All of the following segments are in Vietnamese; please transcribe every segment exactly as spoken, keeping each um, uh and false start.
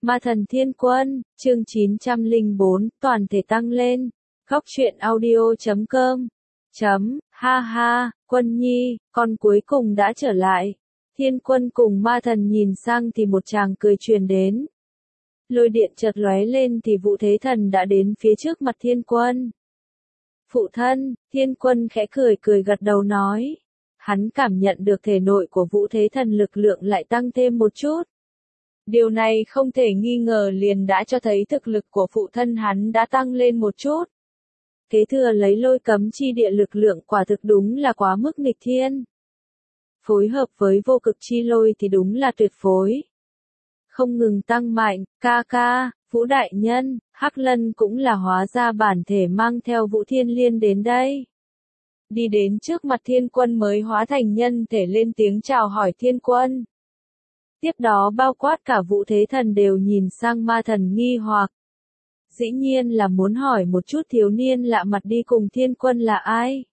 Ma thần thiên quân, chương chín trăm lẻ bốn, toàn thể tăng lên. Góc truyện audio chấm com. Chấm, ha ha, Quân Nhi, con cuối cùng đã trở lại. Thiên quân cùng ma thần nhìn sang thì một tràng cười truyền đến. Lôi điện chợt lóe lên thì Vũ Thế Thần đã đến phía trước mặt thiên quân. Phụ thân, thiên quân khẽ cười cười gật đầu nói. Hắn cảm nhận được thể nội của Vũ Thế Thần lực lượng lại tăng thêm một chút. Điều này không thể nghi ngờ liền đã cho thấy thực lực của phụ thân hắn đã tăng lên một chút. Kế thừa lấy lôi cấm chi địa lực lượng quả thực đúng là quá mức nghịch thiên. Phối hợp với vô cực chi lôi thì đúng là tuyệt phối. Không ngừng tăng mạnh, ca ca, Vũ Đại Nhân, Hắc Lân cũng là hóa ra bản thể mang theo Vũ Thiên Liên đến đây. Đi đến trước mặt thiên quân mới hóa thành nhân thể lên tiếng chào hỏi thiên quân. Tiếp đó bao quát cả Vũ Thế Thần đều nhìn sang ma thần nghi hoặc. Dĩ nhiên là muốn hỏi một chút thiếu niên lạ mặt đi cùng thiên quân là ai.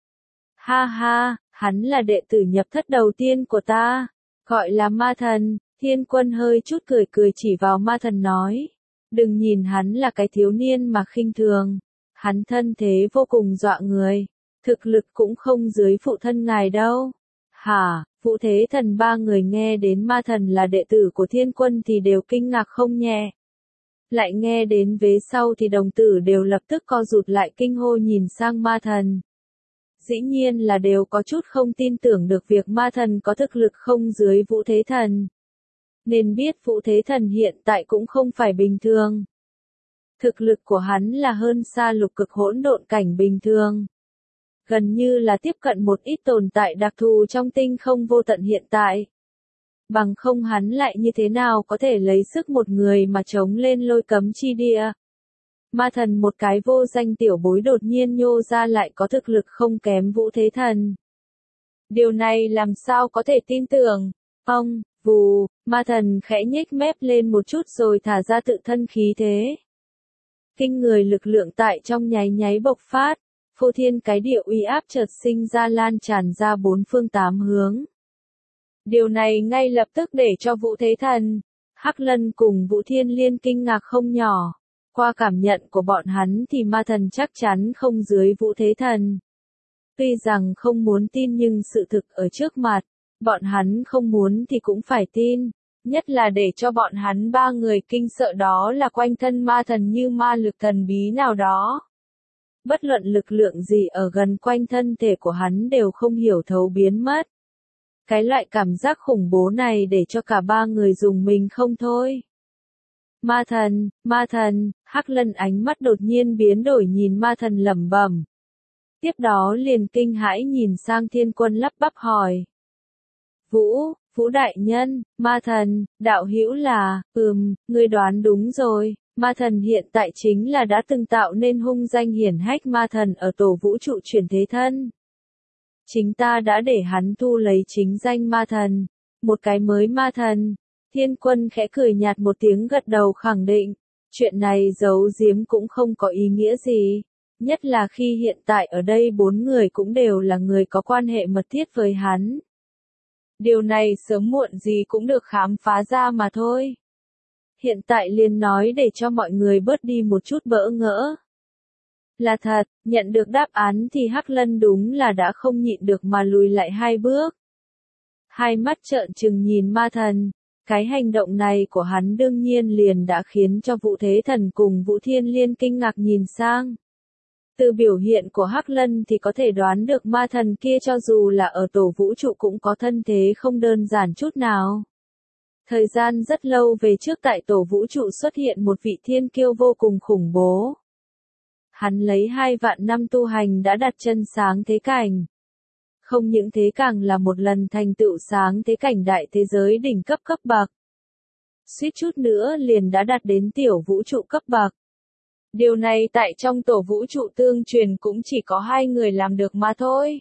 Ha ha, hắn là đệ tử nhập thất đầu tiên của ta, gọi là ma thần. Thiên quân hơi chút cười cười chỉ vào ma thần nói. Đừng nhìn hắn là cái thiếu niên mà khinh thường. Hắn thân thế vô cùng dọa người. Thực lực cũng không dưới phụ thân ngài đâu. Hả, Vũ Thế Thần ba người nghe đến ma thần là đệ tử của thiên quân thì đều kinh ngạc không nhẹ. Lại nghe đến vế sau thì đồng tử đều lập tức co rụt lại kinh hô nhìn sang ma thần. Dĩ nhiên là đều có chút không tin tưởng được việc ma thần có thực lực không dưới Vũ Thế Thần. Nên biết Vũ Thế Thần hiện tại cũng không phải bình thường. Thực lực của hắn là hơn xa lục cực hỗn độn cảnh bình thường. Gần như là tiếp cận một ít tồn tại đặc thù trong tinh không vô tận hiện tại. Bằng không hắn lại như thế nào có thể lấy sức một người mà chống lên lôi cấm chi địa. Ma thần một cái vô danh tiểu bối đột nhiên nhô ra lại có thực lực không kém Vũ Thế Thần. Điều này làm sao có thể tin tưởng. Ông, vù, ma thần khẽ nhếch mép lên một chút rồi thả ra tự thân khí thế. Kinh người lực lượng tại trong nháy nháy bộc phát. Phô thiên cái địa uy áp chợt sinh ra lan tràn ra bốn phương tám hướng. Điều này ngay lập tức để cho Vũ Thế Thần, Hắc Lân cùng Vũ Thiên Liên kinh ngạc không nhỏ. Qua cảm nhận của bọn hắn thì ma thần chắc chắn không dưới Vũ Thế Thần. Tuy rằng không muốn tin nhưng sự thực ở trước mặt, bọn hắn không muốn thì cũng phải tin. Nhất là để cho bọn hắn ba người kinh sợ đó là quanh thân ma thần như ma lực thần bí nào đó. Bất luận lực lượng gì ở gần quanh thân thể của hắn đều không hiểu thấu biến mất. Cái loại cảm giác khủng bố này để cho cả ba người dùng mình không thôi. Ma thần, ma thần, Hắc Lân ánh mắt đột nhiên biến đổi nhìn ma thần lẩm bẩm. Tiếp đó liền kinh hãi nhìn sang thiên quân lắp bắp hỏi. Vũ, Vũ Đại Nhân, ma thần, đạo hữu là, ừm, ngươi đoán đúng rồi. Ma thần hiện tại chính là đã từng tạo nên hung danh hiển hách ma thần ở tổ vũ trụ chuyển thế thân. Chính ta đã để hắn thu lấy chính danh ma thần, một cái mới ma thần. Thiên quân khẽ cười nhạt một tiếng gật đầu khẳng định, chuyện này giấu giếm cũng không có ý nghĩa gì, nhất là khi hiện tại ở đây bốn người cũng đều là người có quan hệ mật thiết với hắn. Điều này sớm muộn gì cũng được khám phá ra mà thôi. Hiện tại liền nói để cho mọi người bớt đi một chút bỡ ngỡ. Là thật, nhận được đáp án thì Hắc Lân đúng là đã không nhịn được mà lùi lại hai bước. Hai mắt trợn trừng nhìn ma thần, cái hành động này của hắn đương nhiên liền đã khiến cho Vũ Thế Thần cùng Vũ Thiên Liên kinh ngạc nhìn sang. Từ biểu hiện của Hắc Lân thì có thể đoán được ma thần kia cho dù là ở tổ vũ trụ cũng có thân thế không đơn giản chút nào. Thời gian rất lâu về trước tại tổ vũ trụ xuất hiện một vị thiên kiêu vô cùng khủng bố. Hắn lấy hai vạn năm tu hành đã đặt chân sáng thế cảnh. Không những thế càng là một lần thành tựu sáng thế cảnh đại thế giới đỉnh cấp cấp bậc. Suýt chút nữa liền đã đạt đến tiểu vũ trụ cấp bậc. Điều này tại trong tổ vũ trụ tương truyền cũng chỉ có hai người làm được mà thôi.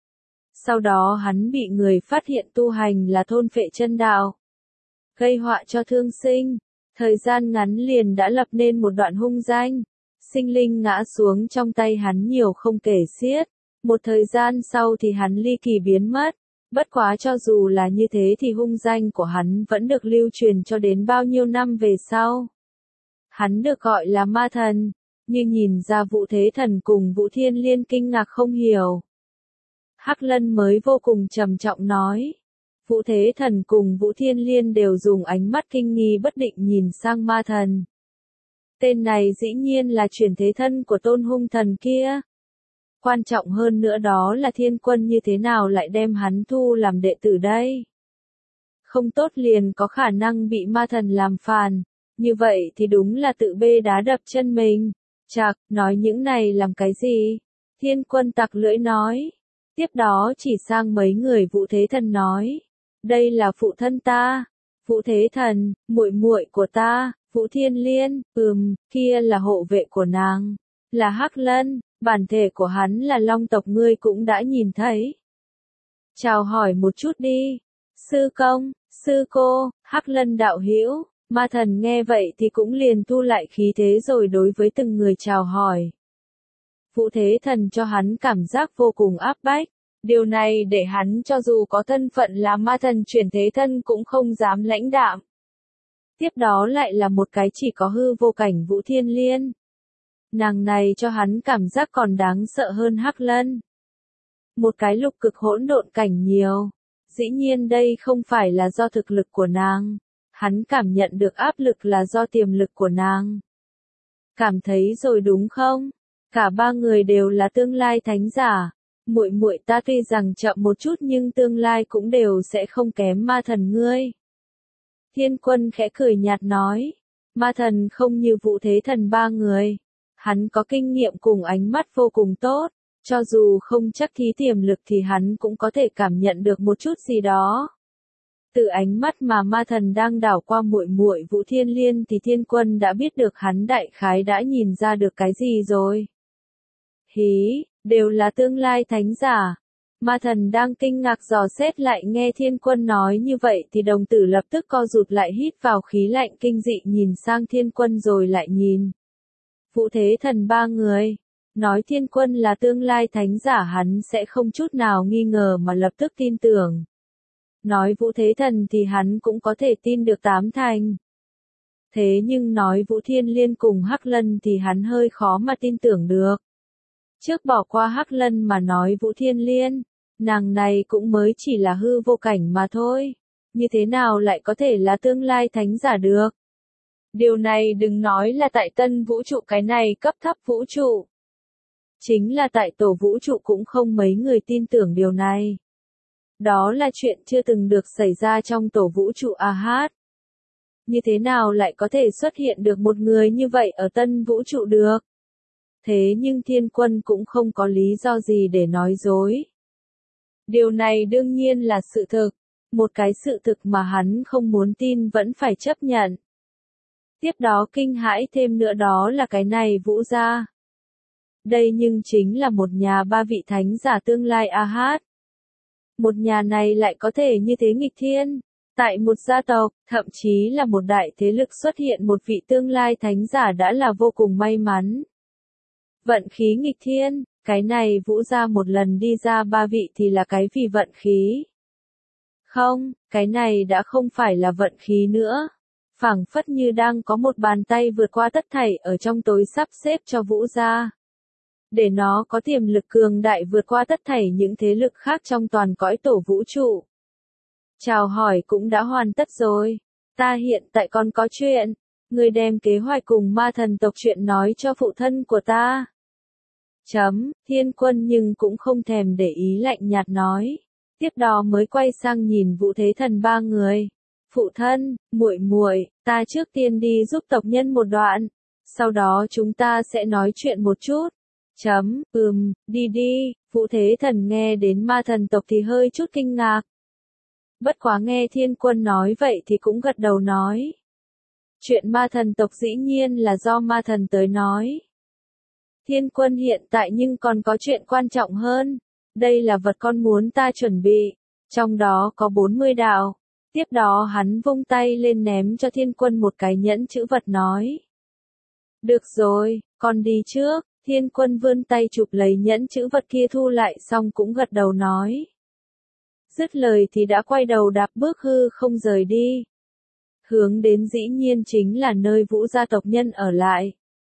Sau đó hắn bị người phát hiện tu hành là thôn phệ chân đạo. Gây họa cho thương sinh, thời gian ngắn liền đã lập nên một đoạn hung danh, sinh linh ngã xuống trong tay hắn nhiều không kể xiết, một thời gian sau thì hắn ly kỳ biến mất, Bất quá cho dù là như thế thì hung danh của hắn vẫn được lưu truyền cho đến bao nhiêu năm về sau. Hắn được gọi là ma thần, như nhìn ra Vũ Thế Thần cùng Vũ Thiên Liên kinh ngạc không hiểu. Hắc Lân mới vô cùng trầm trọng nói. Vũ Thế Thần cùng Vũ Thiên Liên đều dùng ánh mắt kinh nghi bất định nhìn sang ma thần. Tên này dĩ nhiên là chuyển thế thân của tôn hung thần kia. Quan trọng hơn nữa đó là Thiên Quân như thế nào lại đem hắn thu làm đệ tử đây? Không tốt liền có khả năng bị ma thần làm phản, như vậy thì đúng là tự bê đá đập chân mình. Chạc, nói những này làm cái gì? Thiên Quân tặc lưỡi nói. Tiếp đó chỉ sang mấy người Vũ Thế Thần nói. Đây là phụ thân ta. Vũ Thế Thần, muội muội của ta. Vũ Thiên Liên, ừm, kia là hộ vệ của nàng. Là Hắc Lân, bản thể của hắn là long tộc ngươi cũng đã nhìn thấy. Chào hỏi một chút đi. Sư công, sư cô, Hắc Lân đạo hữu. Ma thần nghe vậy thì cũng liền thu lại khí thế rồi đối với từng người chào hỏi. Vũ Thế Thần cho hắn cảm giác vô cùng áp bách. Điều này để hắn cho dù có thân phận là ma thần chuyển thế thân cũng không dám lãnh đạm. Tiếp đó lại là một cái chỉ có hư vô cảnh Vũ Thiên Liên. Nàng này cho hắn cảm giác còn đáng sợ hơn Hắc Lân. Một cái lục cực hỗn độn cảnh nhiều. Dĩ nhiên đây không phải là do thực lực của nàng. Hắn cảm nhận được áp lực là do tiềm lực của nàng. Cảm thấy rồi đúng không? Cả ba người đều là tương lai thánh giả. Muội muội ta tuy rằng chậm một chút nhưng tương lai cũng đều sẽ không kém ma thần ngươi. Thiên Quân khẽ cười nhạt nói. Ma thần không như Vũ Thế Thần ba người. Hắn có kinh nghiệm cùng ánh mắt vô cùng tốt. Cho dù không chắc thí tiềm lực thì hắn cũng có thể cảm nhận được một chút gì đó. Từ ánh mắt mà ma thần đang đảo qua muội muội Vũ Thiên Liên thì Thiên Quân đã biết được hắn đại khái đã nhìn ra được cái gì rồi. Hí, đều là tương lai thánh giả. Ma thần đang kinh ngạc dò xét lại nghe Thiên Quân nói như vậy thì đồng tử lập tức co rụt lại hít vào khí lạnh kinh dị nhìn sang Thiên Quân rồi lại nhìn. Vũ Thế Thần ba người. Nói Thiên Quân là tương lai thánh giả hắn sẽ không chút nào nghi ngờ mà lập tức tin tưởng. Nói Vũ Thế Thần thì hắn cũng có thể tin được tám thành. Thế nhưng nói Vũ Thiên Liên cùng Hắc Lân thì hắn hơi khó mà tin tưởng được. Trước bỏ qua Hắc Lân mà nói Vũ Thiên Liên, nàng này cũng mới chỉ là hư vô cảnh mà thôi. Như thế nào lại có thể là tương lai thánh giả được? Điều này đừng nói là tại tân vũ trụ cái này cấp thấp vũ trụ. Chính là tại tổ vũ trụ cũng không mấy người tin tưởng điều này. Đó là chuyện chưa từng được xảy ra trong tổ vũ trụ a hát. Như thế nào lại có thể xuất hiện được một người như vậy ở tân vũ trụ được? Thế nhưng Thiên Quân cũng không có lý do gì để nói dối. Điều này đương nhiên là sự thực. Một cái sự thực mà hắn không muốn tin vẫn phải chấp nhận. Tiếp đó kinh hãi thêm nữa đó là cái này Vũ gia. Đây nhưng chính là một nhà ba vị thánh giả tương lai a hát. Một nhà này lại có thể như thế nghịch thiên. Tại một gia tộc, thậm chí là một đại thế lực xuất hiện một vị tương lai thánh giả đã là vô cùng may mắn. Vận khí nghịch thiên, cái này Vũ gia một lần đi ra ba vị thì là cái vì vận khí. Không, cái này đã không phải là vận khí nữa. Phảng phất như đang có một bàn tay vượt qua tất thảy ở trong tối sắp xếp cho Vũ gia. Để nó có tiềm lực cường đại vượt qua tất thảy những thế lực khác trong toàn cõi tổ vũ trụ. Chào hỏi cũng đã hoàn tất rồi. Ta hiện tại còn có chuyện. Người đem kế hoạch cùng ma thần tộc chuyện nói cho phụ thân của ta. Chấm, Thiên Quân nhưng cũng không thèm để ý lạnh nhạt nói. Tiếp đó mới quay sang nhìn Vũ Thế Thần ba người. Phụ thân, muội muội, ta trước tiên đi giúp tộc nhân một đoạn. Sau đó chúng ta sẽ nói chuyện một chút. Chấm, ừm, đi đi, Vũ Thế Thần nghe đến ma thần tộc thì hơi chút kinh ngạc. Bất quá nghe Thiên Quân nói vậy thì cũng gật đầu nói. Chuyện ma thần tộc dĩ nhiên là do ma thần tới nói. Thiên Quân hiện tại nhưng còn có chuyện quan trọng hơn. Đây là vật con muốn ta chuẩn bị. Trong đó có bốn mươi đạo. Tiếp đó hắn vung tay lên ném cho Thiên Quân một cái nhẫn chữ vật nói. Được rồi, con đi trước. Thiên Quân vươn tay chụp lấy nhẫn chữ vật kia thu lại xong cũng gật đầu nói. Dứt lời thì đã quay đầu đạp bước hư không rời đi. Hướng đến dĩ nhiên chính là nơi Vũ gia tộc nhân ở lại.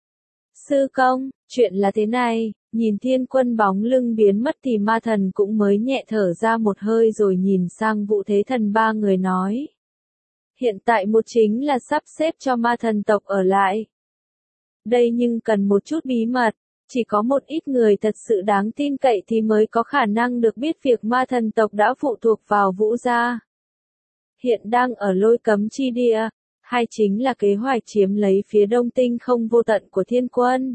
Sư công, chuyện là thế này, nhìn Thiên Quân bóng lưng biến mất thì ma thần cũng mới nhẹ thở ra một hơi rồi nhìn sang Vũ Thế Thần ba người nói. Hiện tại một chính là sắp xếp cho ma thần tộc ở lại. Đây nhưng cần một chút bí mật, chỉ có một ít người thật sự đáng tin cậy thì mới có khả năng được biết việc ma thần tộc đã phụ thuộc vào Vũ gia. Hiện đang ở lôi cấm chi địa, hay chính là kế hoạch chiếm lấy phía đông tinh không vô tận của Thiên Quân.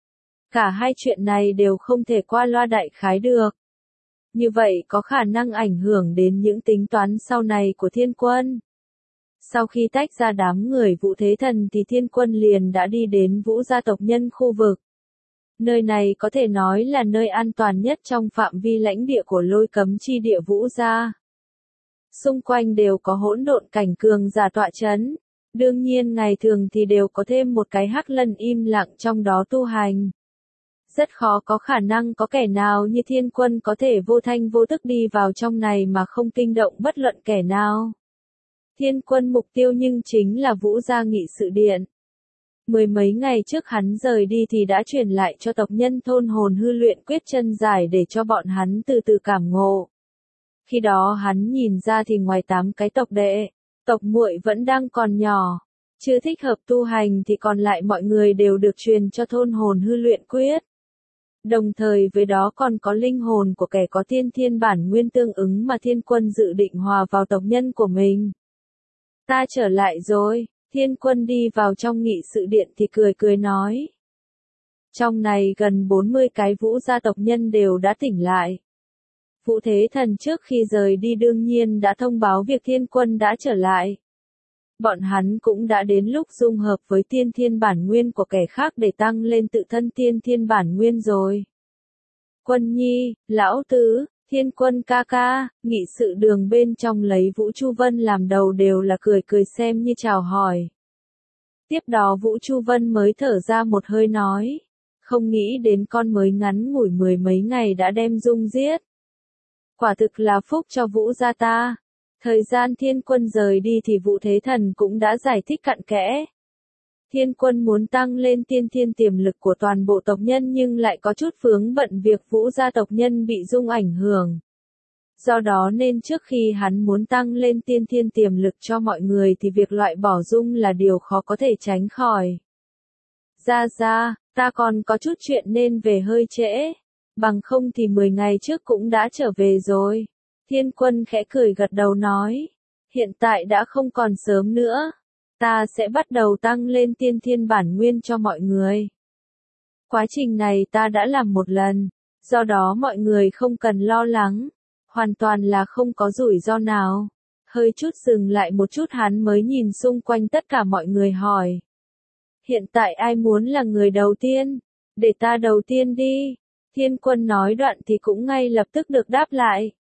Cả hai chuyện này đều không thể qua loa đại khái được. Như vậy có khả năng ảnh hưởng đến những tính toán sau này của Thiên Quân. Sau khi tách ra đám người Vũ Thế Thần thì Thiên Quân liền đã đi đến Vũ gia tộc nhân khu vực. Nơi này có thể nói là nơi an toàn nhất trong phạm vi lãnh địa của lôi cấm chi địa Vũ gia. Xung quanh đều có hỗn độn cảnh cường giả tọa chấn. Đương nhiên ngày thường thì đều có thêm một cái hắc lân im lặng trong đó tu hành. Rất khó có khả năng có kẻ nào như Thiên Quân có thể vô thanh vô tức đi vào trong này mà không kinh động bất luận kẻ nào. Thiên Quân mục tiêu nhưng chính là Vũ gia nghị sự điện. Mười mấy ngày trước hắn rời đi thì đã truyền lại cho tộc nhân thôn hồn hư luyện quyết chân giải để cho bọn hắn từ từ cảm ngộ. Khi đó hắn nhìn ra thì ngoài tám cái tộc đệ, tộc muội vẫn đang còn nhỏ, chưa thích hợp tu hành thì còn lại mọi người đều được truyền cho thôn hồn hư luyện quyết. Đồng thời với đó còn có linh hồn của kẻ có tiên thiên bản nguyên tương ứng mà Thiên Quân dự định hòa vào tộc nhân của mình. Ta trở lại rồi, Thiên Quân đi vào trong nghị sự điện thì cười cười nói. Trong này gần bốn mươi cái Vũ gia tộc nhân đều đã tỉnh lại. Vũ Thế Thần trước khi rời đi đương nhiên đã thông báo việc Thiên Quân đã trở lại. Bọn hắn cũng đã đến lúc dung hợp với tiên thiên bản nguyên của kẻ khác để tăng lên tự thân tiên thiên bản nguyên rồi. Quân Nhi, Lão Tứ, Thiên Quân ca ca, nghị sự đường bên trong lấy Vũ Chu Vân làm đầu đều là cười cười xem như chào hỏi. Tiếp đó Vũ Chu Vân mới thở ra một hơi nói, không nghĩ đến con mới ngắn ngủi mười mấy ngày đã đem Dung giết. Quả thực là phúc cho Vũ gia ta. Thời gian Thiên Quân rời đi thì Vũ Thế Thần cũng đã giải thích cặn kẽ. Thiên Quân muốn tăng lên tiên thiên tiềm lực của toàn bộ tộc nhân nhưng lại có chút vướng bận việc Vũ gia tộc nhân bị Dung ảnh hưởng. Do đó nên trước khi hắn muốn tăng lên tiên thiên tiềm lực cho mọi người thì việc loại bỏ Dung là điều khó có thể tránh khỏi. Ra ra, ta còn có chút chuyện nên về hơi trễ. Bằng không thì mười ngày trước cũng đã trở về rồi. Thiên Quân khẽ cười gật đầu nói. Hiện tại đã không còn sớm nữa. Ta sẽ bắt đầu tăng lên tiên thiên bản nguyên cho mọi người. Quá trình này ta đã làm một lần. Do đó mọi người không cần lo lắng. Hoàn toàn là không có rủi ro nào. Hơi chút dừng lại một chút hắn mới nhìn xung quanh tất cả mọi người hỏi. Hiện tại ai muốn là người đầu tiên? Để ta đầu tiên đi. Thiên Quân nói đoạn thì cũng ngay lập tức được đáp lại.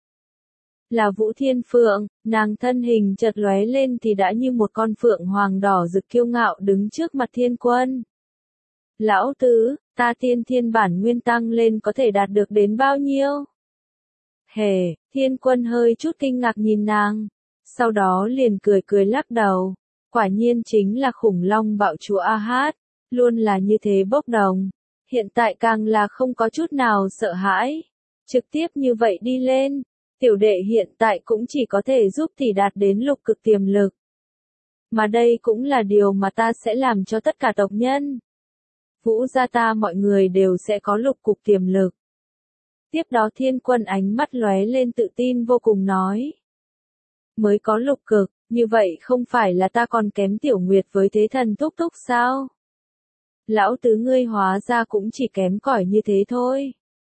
Là Vũ Thiên Phượng, nàng thân hình chợt lóe lên thì đã như một con phượng hoàng đỏ rực kiêu ngạo đứng trước mặt Thiên Quân. Lão Tứ, ta tiên thiên bản nguyên tăng lên có thể đạt được đến bao nhiêu? Hề, Thiên Quân hơi chút kinh ngạc nhìn nàng, sau đó liền cười cười lắc đầu. Quả nhiên chính là khủng long bạo chúa A Hát, luôn là như thế bốc đồng. Hiện tại càng là không có chút nào sợ hãi. Trực tiếp như vậy đi lên. Tiểu đệ hiện tại cũng chỉ có thể giúp tỷ đạt đến lục cực tiềm lực. Mà đây cũng là điều mà ta sẽ làm cho tất cả tộc nhân. Vũ gia ta mọi người đều sẽ có lục cực tiềm lực. Tiếp đó Thiên Quân ánh mắt lóe lên tự tin vô cùng nói. Mới có lục cực, như vậy không phải là ta còn kém Tiểu Nguyệt với Thế Thần Thúc Thúc sao? Lão Tứ ngươi hóa ra cũng chỉ kém cỏi như thế thôi.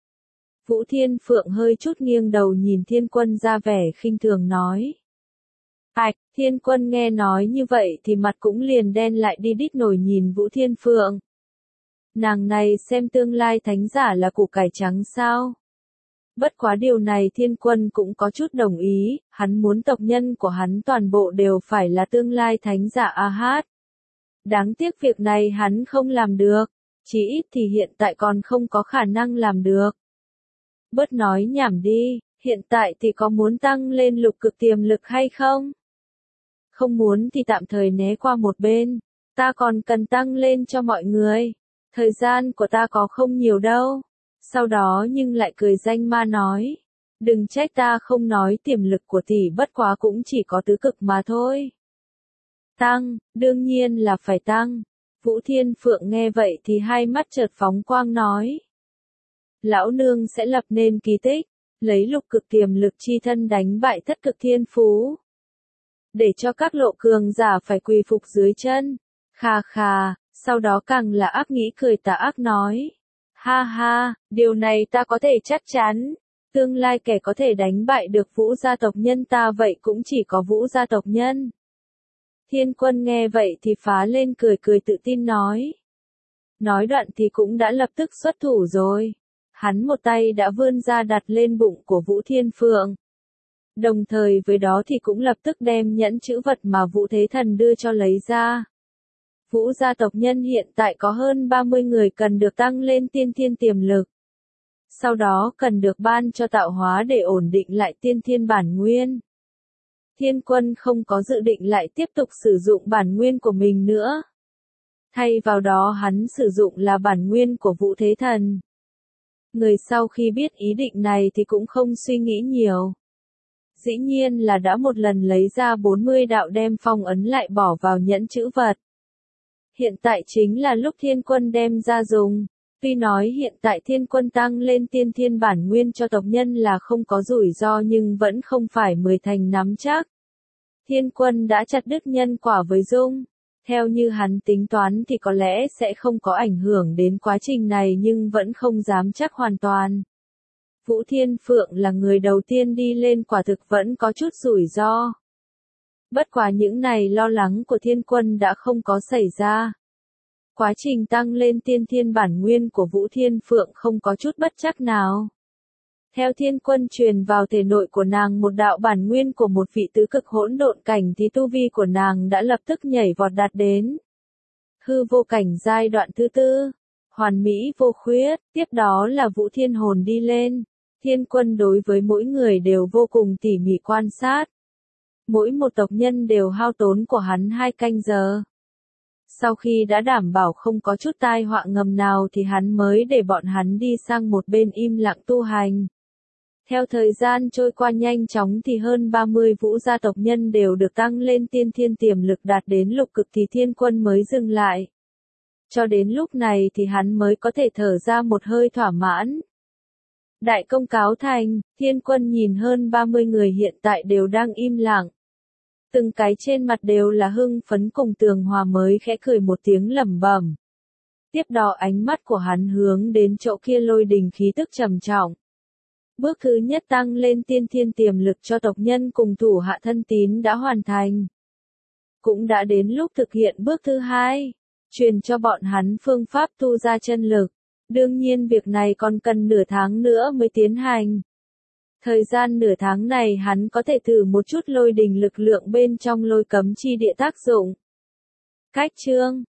Vũ Thiên Phượng hơi chút nghiêng đầu nhìn Thiên Quân ra vẻ khinh thường nói. Ảch, Thiên Quân nghe nói như vậy thì mặt cũng liền đen lại đi đít nổi nhìn Vũ Thiên Phượng. Nàng này xem tương lai thánh giả là củ cải trắng sao? Bất quá điều này Thiên Quân cũng có chút đồng ý, hắn muốn tộc nhân của hắn toàn bộ đều phải là tương lai thánh giả A Hát. Đáng tiếc việc này hắn không làm được, chỉ ít thì hiện tại còn không có khả năng làm được. Bớt nói nhảm đi, Hiện tại thì có muốn tăng lên lục cực tiềm lực hay không? Không muốn thì tạm thời né qua một bên. Ta còn cần tăng lên cho mọi người. Thời gian của ta có không nhiều đâu. Sau đó nhưng lại cười danh ma nói. Đừng trách ta không nói tiềm lực của tỷ bất quá cũng chỉ có tứ cực mà thôi. Tăng, đương nhiên là phải tăng. Vũ Thiên Phượng nghe vậy thì hai mắt chợt phóng quang nói. Lão nương sẽ lập nên kỳ tích, lấy lục cực tiềm lực chi thân đánh bại thất cực thiên phú. Để cho các lộ cường giả phải quỳ phục dưới chân. Khà khà, sau đó càng là ác nghĩ cười tà ác nói. Ha ha, điều này ta có thể chắc chắn. Tương lai kẻ có thể đánh bại được Vũ gia tộc nhân ta vậy cũng chỉ có Vũ gia tộc nhân. Thiên Quân nghe vậy thì phá lên cười cười tự tin nói. Nói đoạn thì cũng đã lập tức xuất thủ rồi. Hắn một tay đã vươn ra đặt lên bụng của Vũ Thiên Phượng. Đồng thời với đó thì cũng lập tức đem nhẫn chữ vật mà Vũ Thế Thần đưa cho lấy ra. Vũ gia tộc nhân hiện tại có hơn ba mươi người cần được tăng lên tiên thiên tiềm lực. Sau đó cần được ban cho tạo hóa để ổn định lại tiên thiên bản nguyên. Thiên Quân không có dự định lại tiếp tục sử dụng bản nguyên của mình nữa. Thay vào đó hắn sử dụng là bản nguyên của Vũ Thế Thần. Người sau khi biết ý định này thì cũng không suy nghĩ nhiều. Dĩ nhiên là đã một lần lấy ra bốn mươi đạo đem phong ấn lại bỏ vào nhẫn chữ vật. Hiện tại chính là lúc Thiên Quân đem ra dùng. Tuy nói hiện tại Thiên Quân tăng lên tiên thiên bản nguyên cho tộc nhân là không có rủi ro nhưng vẫn không phải mười thành nắm chắc. Thiên Quân đã chặt đứt nhân quả với Dung. Theo như hắn tính toán thì có lẽ sẽ không có ảnh hưởng đến quá trình này nhưng vẫn không dám chắc hoàn toàn. Vũ Thiên Phượng là người đầu tiên đi lên quả thực vẫn có chút rủi ro. Bất quá những này lo lắng của Thiên Quân đã không có xảy ra. Quá trình tăng lên tiên thiên bản nguyên của Vũ Thiên Phượng không có chút bất chắc nào. Theo Thiên Quân truyền vào thể nội của nàng một đạo bản nguyên của một vị tứ cực hỗn độn cảnh thì tu vi của nàng đã lập tức nhảy vọt đạt đến hư vô cảnh giai đoạn thứ tư, hoàn mỹ vô khuyết, tiếp đó là Vũ Thiên Hồn đi lên. Thiên Quân đối với mỗi người đều vô cùng tỉ mỉ quan sát. Mỗi một tộc nhân đều hao tốn của hắn hai canh giờ. Sau khi đã đảm bảo không có chút tai họa ngầm nào thì hắn mới để bọn hắn đi sang một bên im lặng tu hành. Theo thời gian trôi qua nhanh chóng thì hơn ba mươi Vũ gia tộc nhân đều được tăng lên tiên thiên tiềm lực đạt đến lục cực thì Thiên Quân mới dừng lại. Cho đến lúc này thì hắn mới có thể thở ra một hơi thỏa mãn. Đại công cáo thành, Thiên Quân nhìn hơn ba mươi người hiện tại đều đang im lặng. Từng cái trên mặt đều là hưng phấn cùng Tường Hòa mới khẽ cười một tiếng lẩm bẩm. Tiếp đó ánh mắt của hắn hướng đến chỗ kia lôi đình khí tức trầm trọng. Bước thứ nhất tăng lên tiên thiên tiềm lực cho tộc nhân cùng thủ hạ thân tín đã hoàn thành. Cũng đã đến lúc thực hiện bước thứ hai, truyền cho bọn hắn phương pháp tu ra chân lực. Đương nhiên việc này còn cần nửa tháng nữa mới tiến hành. Thời gian nửa tháng này hắn có thể thử một chút lôi đình lực lượng bên trong lôi cấm chi địa tác dụng. Cách chương